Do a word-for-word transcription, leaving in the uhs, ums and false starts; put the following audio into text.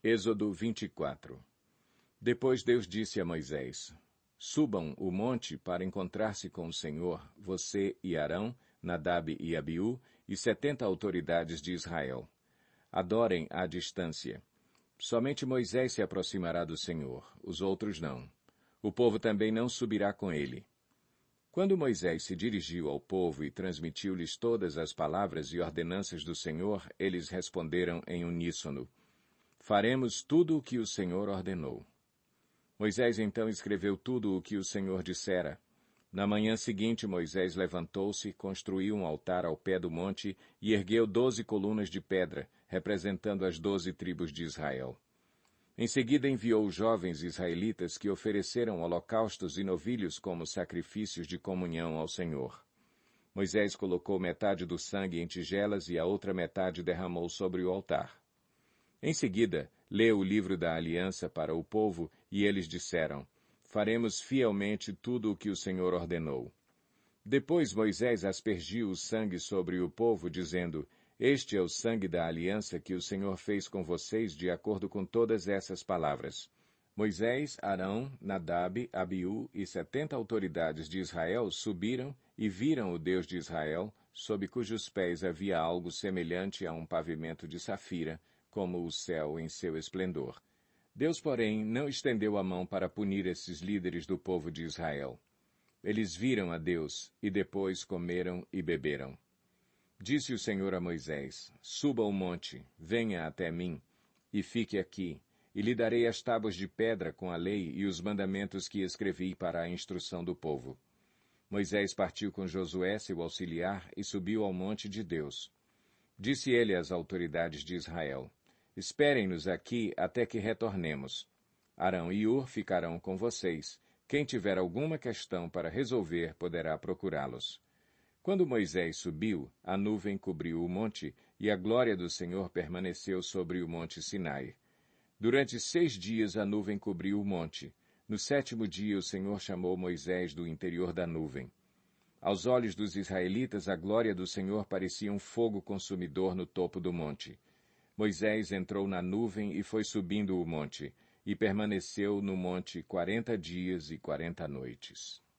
Êxodo vinte e quatro. Depois Deus disse a Moisés: Subam o monte para encontrar-se com o Senhor, você e Arão, Nadab e Abiú, e setenta autoridades de Israel. Adorem à distância. Somente Moisés se aproximará do Senhor, os outros não. O povo também não subirá com ele. Quando Moisés se dirigiu ao povo e transmitiu-lhes todas as palavras e ordenanças do Senhor, eles responderam em uníssono: Faremos tudo o que o Senhor ordenou. Moisés então escreveu tudo o que o Senhor dissera. Na manhã seguinte, Moisés levantou-se, construiu um altar ao pé do monte e ergueu doze colunas de pedra, representando as doze tribos de Israel. Em seguida enviou os jovens israelitas que ofereceram holocaustos e novilhos como sacrifícios de comunhão ao Senhor. Moisés colocou metade do sangue em tigelas e a outra metade derramou sobre o altar. Em seguida, leu o livro da aliança para o povo e eles disseram: Faremos fielmente tudo o que o Senhor ordenou. Depois Moisés aspergiu o sangue sobre o povo, dizendo: Este é o sangue da aliança que o Senhor fez com vocês de acordo com todas essas palavras. Moisés, Arão, Nadab, Abiú e setenta autoridades de Israel subiram e viram o Deus de Israel, sob cujos pés havia algo semelhante a um pavimento de safira, como o céu em seu esplendor. Deus, porém, não estendeu a mão para punir esses líderes do povo de Israel. Eles viram a Deus e depois comeram e beberam. Disse o Senhor a Moisés: Suba o monte, venha até mim, e fique aqui, e lhe darei as tábuas de pedra com a lei e os mandamentos que escrevi para a instrução do povo. Moisés partiu com Josué, seu auxiliar, e subiu ao monte de Deus. Disse ele às autoridades de Israel: Esperem-nos aqui até que retornemos. Arão e Hur ficarão com vocês. Quem tiver alguma questão para resolver poderá procurá-los. Quando Moisés subiu, a nuvem cobriu o monte, e a glória do Senhor permaneceu sobre o monte Sinai. Durante seis dias a nuvem cobriu o monte. No sétimo dia o Senhor chamou Moisés do interior da nuvem. Aos olhos dos israelitas, a glória do Senhor parecia um fogo consumidor no topo do monte. Moisés entrou na nuvem e foi subindo o monte, e permaneceu no monte quarenta dias e quarenta noites.